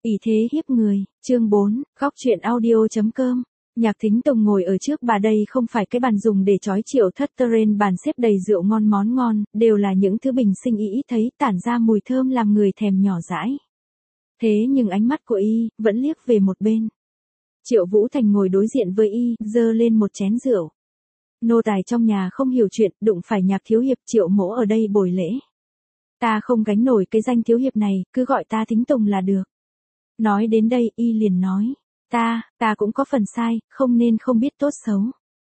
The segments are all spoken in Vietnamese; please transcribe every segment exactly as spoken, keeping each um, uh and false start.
Ỷ thế hiếp người, chương bốn, góc truyện audio.com. Nhạc Thính Tùng ngồi ở trước bà, đây không phải cái bàn dùng để trói Triệu Thất, trên bàn xếp đầy rượu ngon món ngon, đều là những thứ bình sinh y thấy tản ra mùi thơm làm người thèm nhỏ dãi. Thế nhưng ánh mắt của y vẫn liếc về một bên. Triệu Vũ Thành ngồi đối diện với y, giơ lên một chén rượu. Nô tài trong nhà không hiểu chuyện, đụng phải Nhạc thiếu hiệp, Triệu mỗ ở đây bồi lễ. Ta không gánh nổi cái danh thiếu hiệp này, cứ gọi ta Thính Tùng là được. Nói đến đây y liền nói, ta, ta cũng có phần sai, không nên không biết tốt xấu.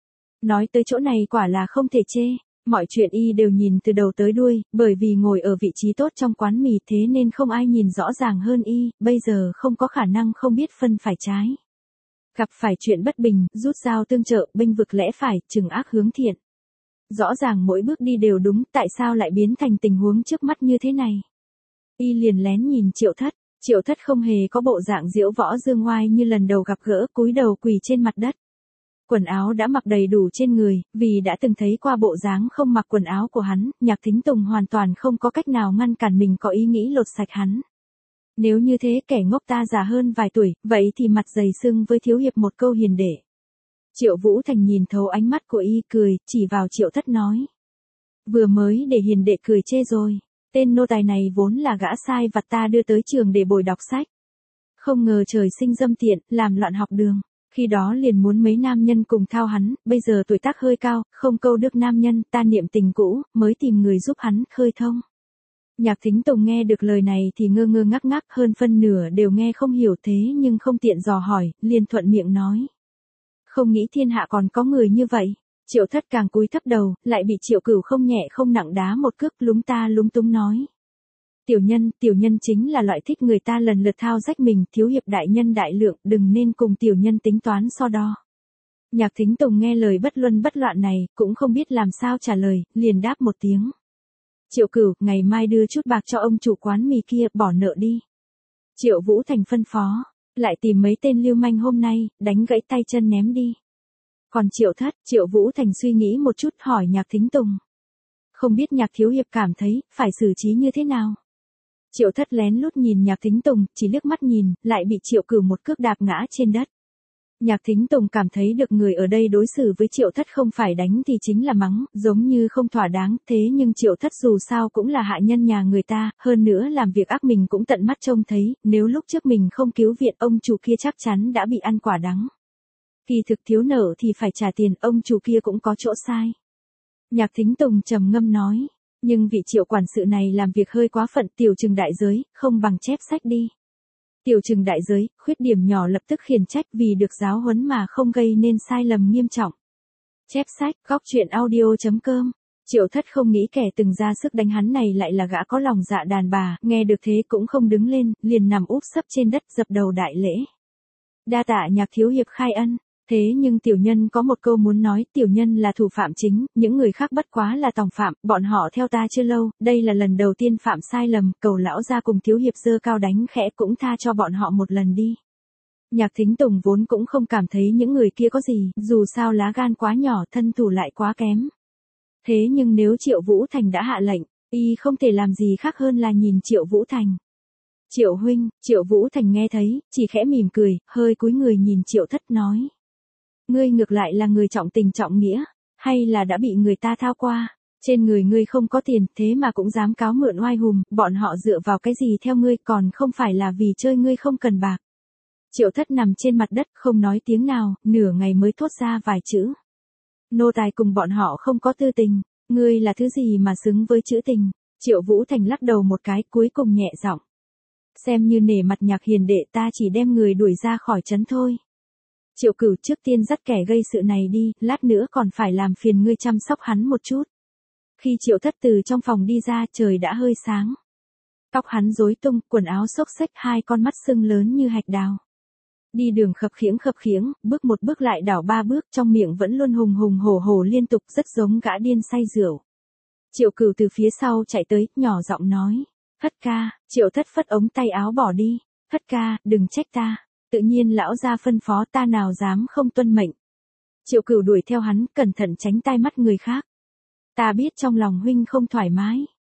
Nói tới chỗ này quả là không thể chê, mọi chuyện y đều nhìn từ đầu tới đuôi, bởi vì ngồi ở vị trí tốt trong quán mì thế nên không ai nhìn rõ ràng hơn y, bây giờ không có khả năng không biết phân phải trái. Gặp phải chuyện bất bình, rút dao tương trợ, bênh vực lẽ phải, trừng ác hướng thiện. Rõ ràng mỗi bước đi đều đúng, tại sao lại biến thành tình huống trước mắt như thế này? Y liền lén nhìn Triệu Thất. Triệu Thất không hề có bộ dạng diễu võ dương ngoai như lần đầu gặp gỡ, cúi đầu quỳ trên mặt đất. Quần áo đã mặc đầy đủ trên người, vì đã từng thấy qua bộ dáng không mặc quần áo của hắn, Nhạc Thính Tùng hoàn toàn không có cách nào ngăn cản mình có ý nghĩ lột sạch hắn. Nếu như thế kẻ ngốc ta già hơn vài tuổi, vậy thì mặt dày sưng với thiếu hiệp một câu hiền đệ. Triệu Vũ Thành nhìn thấu ánh mắt của y, cười, chỉ vào Triệu Thất nói. Vừa mới để hiền đệ cười chê rồi. Tên nô tài này vốn là gã sai vặt ta đưa tới trường để bồi đọc sách. Không ngờ trời sinh dâm tiện, làm loạn học đường. Khi đó liền muốn mấy nam nhân cùng thao hắn, bây giờ tuổi tác hơi cao, không câu được nam nhân, ta niệm tình cũ, mới tìm người giúp hắn khơi thông. Nhạc Thính Tùng nghe được lời này thì ngơ ngơ ngác ngác, hơn phân nửa đều nghe không hiểu, thế nhưng không tiện dò hỏi, liền thuận miệng nói. Không nghĩ thiên hạ còn có người như vậy. Triệu Thất càng cúi thấp đầu, lại bị Triệu Cửu không nhẹ không nặng đá một cước, lúng ta lúng túng nói. Tiểu nhân, tiểu nhân chính là loại thích người ta lần lượt thao rách mình, thiếu hiệp đại nhân đại lượng, đừng nên cùng tiểu nhân tính toán so đo. Nhạc Thính Tùng nghe lời bất luân bất loạn này, cũng không biết làm sao trả lời, liền đáp một tiếng. Triệu Cửu, ngày mai đưa chút bạc cho ông chủ quán mì kia, bỏ nợ đi. Triệu Vũ Thành phân phó, lại tìm mấy tên lưu manh hôm nay, đánh gãy tay chân ném đi. Còn Triệu Thất, Triệu Vũ Thành suy nghĩ một chút hỏi Nhạc Thính Tùng. Không biết Nhạc thiếu hiệp cảm thấy, phải xử trí như thế nào? Triệu Thất lén lút nhìn Nhạc Thính Tùng, chỉ liếc mắt nhìn, lại bị Triệu Cửu một cước đạp ngã trên đất. Nhạc Thính Tùng cảm thấy được người ở đây đối xử với Triệu Thất không phải đánh thì chính là mắng, giống như không thỏa đáng, thế nhưng Triệu Thất dù sao cũng là hạ nhân nhà người ta, hơn nữa làm việc ác mình cũng tận mắt trông thấy, nếu lúc trước mình không cứu viện ông chủ kia chắc chắn đã bị ăn quả đắng. Kỳ thực thiếu nợ thì phải trả tiền, ông chủ kia cũng có chỗ sai. Nhạc Thính Tùng trầm ngâm nói, nhưng vị Triệu quản sự này làm việc hơi quá phận, tiểu trừng đại giới, không bằng chép sách đi. Tiểu trừng đại giới, khuyết điểm nhỏ lập tức khiển trách vì được giáo huấn mà không gây nên sai lầm nghiêm trọng. Chép sách, góc truyện audio.com. Triệu Thất không nghĩ kẻ từng ra sức đánh hắn này lại là gã có lòng dạ đàn bà, nghe được thế cũng không đứng lên, liền nằm úp sấp trên đất dập đầu đại lễ. Đa tạ Nhạc thiếu hiệp khai ân. Thế nhưng tiểu nhân có một câu muốn nói, tiểu nhân là thủ phạm chính, những người khác bất quá là tòng phạm, bọn họ theo ta chưa lâu, đây là lần đầu tiên phạm sai lầm, cầu lão gia cùng thiếu hiệp giơ cao đánh khẽ cũng tha cho bọn họ một lần đi. Nhạc Thính Tùng vốn cũng không cảm thấy những người kia có gì, dù sao lá gan quá nhỏ, thân thủ lại quá kém. Thế nhưng nếu Triệu Vũ Thành đã hạ lệnh, y không thể làm gì khác hơn là nhìn Triệu Vũ Thành. Triệu huynh, Triệu Vũ Thành nghe thấy, chỉ khẽ mỉm cười, hơi cúi người nhìn Triệu Thất nói. Ngươi ngược lại là người trọng tình trọng nghĩa, hay là đã bị người ta thao qua, trên người ngươi không có tiền, thế mà cũng dám cáo mượn oai hùng, bọn họ dựa vào cái gì theo ngươi, còn không phải là vì chơi ngươi không cần bạc. Triệu Thất nằm trên mặt đất không nói tiếng nào, nửa ngày mới thốt ra vài chữ. Nô tài cùng bọn họ không có tư tình, ngươi là thứ gì mà xứng với chữ tình. Triệu Vũ Thành lắc đầu một cái, cuối cùng nhẹ giọng. Xem như nể mặt Nhạc hiền đệ, ta chỉ đem người đuổi ra khỏi trấn thôi. Triệu Cửu, trước tiên dắt kẻ gây sự này đi, lát nữa còn phải làm phiền ngươi chăm sóc hắn một chút. Khi Triệu Thất từ trong phòng đi ra, trời đã hơi sáng. Tóc hắn rối tung, quần áo xốc xếch, hai con mắt sưng lớn như hạch đào. Đi đường khập khiễng khập khiễng, bước một bước lại đảo ba bước, trong miệng vẫn luôn hùng hùng hổ hổ liên tục, rất giống gã điên say rượu. Triệu Cửu từ phía sau chạy tới, nhỏ giọng nói. Thất ca. Triệu Thất phất ống tay áo bỏ đi. Thất ca, đừng trách ta. Tự nhiên lão gia phân phó, ta nào dám không tuân mệnh. Triệu Cửu đuổi theo hắn, cẩn thận tránh tai mắt người khác. Ta biết trong lòng huynh không thoải mái.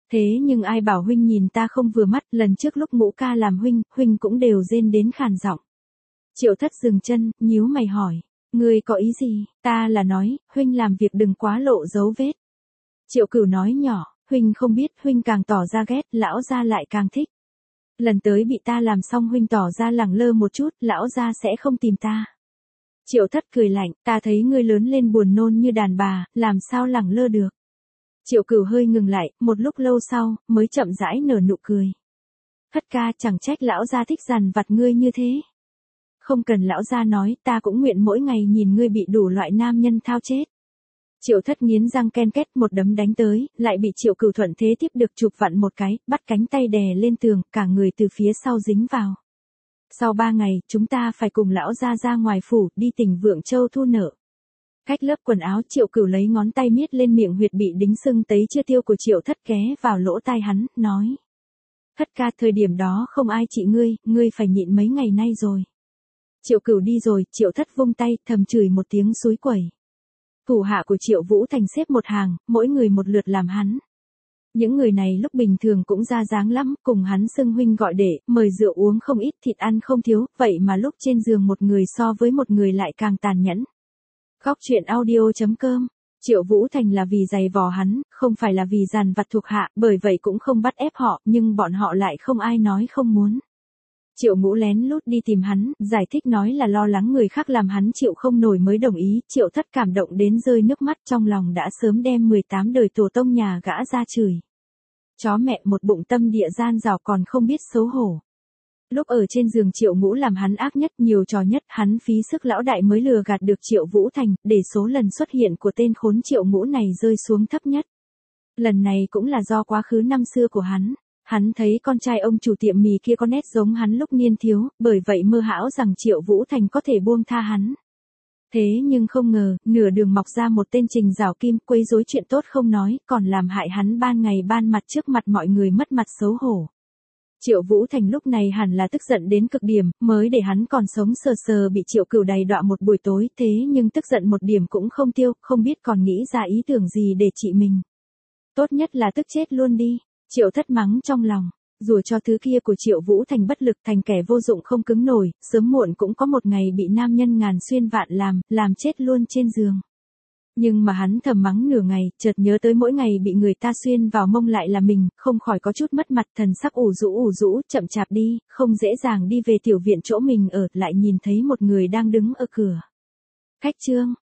Thế nhưng ai bảo huynh nhìn ta không vừa mắt, lần trước lúc Ngũ ca làm huynh, huynh cũng đều rên đến khàn giọng. Triệu Thất dừng chân, nhíu mày hỏi, ngươi có ý gì? Ta là nói, huynh làm việc đừng quá lộ dấu vết. Triệu Cửu nói nhỏ, huynh không biết, huynh càng tỏ ra ghét, lão gia lại càng thích. Lần tới bị ta làm xong huynh tỏ ra lẳng lơ một chút, lão gia sẽ không tìm ta. Triệu Thất cười lạnh, ta thấy ngươi lớn lên buồn nôn như đàn bà, làm sao lẳng lơ được. Triệu Cửu hơi ngừng lại, một lúc lâu sau, mới chậm rãi nở nụ cười. Thất ca, chẳng trách lão gia thích dằn vặt ngươi như thế. Không cần lão gia nói, ta cũng nguyện mỗi ngày nhìn ngươi bị đủ loại nam nhân thao chết. Triệu Thất nghiến răng ken két một đấm đánh tới, lại bị Triệu Cửu thuận thế tiếp được chụp vặn một cái, bắt cánh tay đè lên tường, cả người từ phía sau dính vào. Sau ba ngày, chúng ta phải cùng lão gia ra ngoài phủ, đi tỉnh Vượng Châu thu nợ. Cách lớp quần áo, Triệu Cửu lấy ngón tay miết lên miệng huyệt bị đính sưng tấy chưa tiêu của Triệu Thất ghé vào lỗ tai hắn, nói. Thất ca, thời điểm đó không ai trị ngươi, ngươi phải nhịn mấy ngày nay rồi. Triệu Cửu đi rồi, Triệu Thất vung tay, thầm chửi một tiếng xúi quẩy. Thủ hạ của Triệu Vũ Thành xếp một hàng, mỗi người một lượt làm hắn. Những người này lúc bình thường cũng ra dáng lắm, cùng hắn xưng huynh gọi đệ, mời rượu uống không ít, thịt ăn không thiếu, vậy mà lúc trên giường một người so với một người lại càng tàn nhẫn. Góc truyện audio chấm com. Triệu Vũ Thành là vì giày vò hắn, không phải là vì dằn vặt thuộc hạ, bởi vậy cũng không bắt ép họ, nhưng bọn họ lại không ai nói không muốn. Triệu Ngũ lén lút đi tìm hắn, giải thích nói là lo lắng người khác làm hắn chịu không nổi mới đồng ý, Triệu Thất cảm động đến rơi nước mắt, trong lòng đã sớm đem mười tám đời tổ tông nhà gã ra chửi. Chó mẹ một bụng tâm địa gian rào còn không biết xấu hổ. Lúc ở trên giường Triệu Ngũ làm hắn ác nhất, nhiều trò nhất, hắn phí sức lão đại mới lừa gạt được Triệu Vũ Thành, để số lần xuất hiện của tên khốn Triệu Ngũ này rơi xuống thấp nhất. Lần này cũng là do quá khứ năm xưa của hắn. Hắn thấy con trai ông chủ tiệm mì kia có nét giống hắn lúc niên thiếu, bởi vậy mơ hão rằng Triệu Vũ Thành có thể buông tha hắn. Thế nhưng không ngờ, nửa đường mọc ra một tên Trình Giảo Kim, quấy rối chuyện tốt không nói, còn làm hại hắn ban ngày ban mặt trước mặt mọi người mất mặt xấu hổ. Triệu Vũ Thành lúc này hẳn là tức giận đến cực điểm, mới để hắn còn sống sờ sờ bị Triệu Cửu đầy đọa một buổi tối, thế nhưng tức giận một điểm cũng không tiêu, không biết còn nghĩ ra ý tưởng gì để trị mình. Tốt nhất là tức chết luôn đi. Triệu Thất mắng trong lòng, rủa cho thứ kia của Triệu Vũ Thành bất lực, thành kẻ vô dụng không cứng nổi, sớm muộn cũng có một ngày bị nam nhân ngàn xuyên vạn làm, làm chết luôn trên giường. Nhưng mà hắn thầm mắng nửa ngày, chợt nhớ tới mỗi ngày bị người ta xuyên vào mông lại là mình, không khỏi có chút mất mặt, thần sắc ủ rũ ủ rũ, chậm chạp đi, không dễ dàng đi về tiểu viện chỗ mình ở, lại nhìn thấy một người đang đứng ở cửa. Khách trương,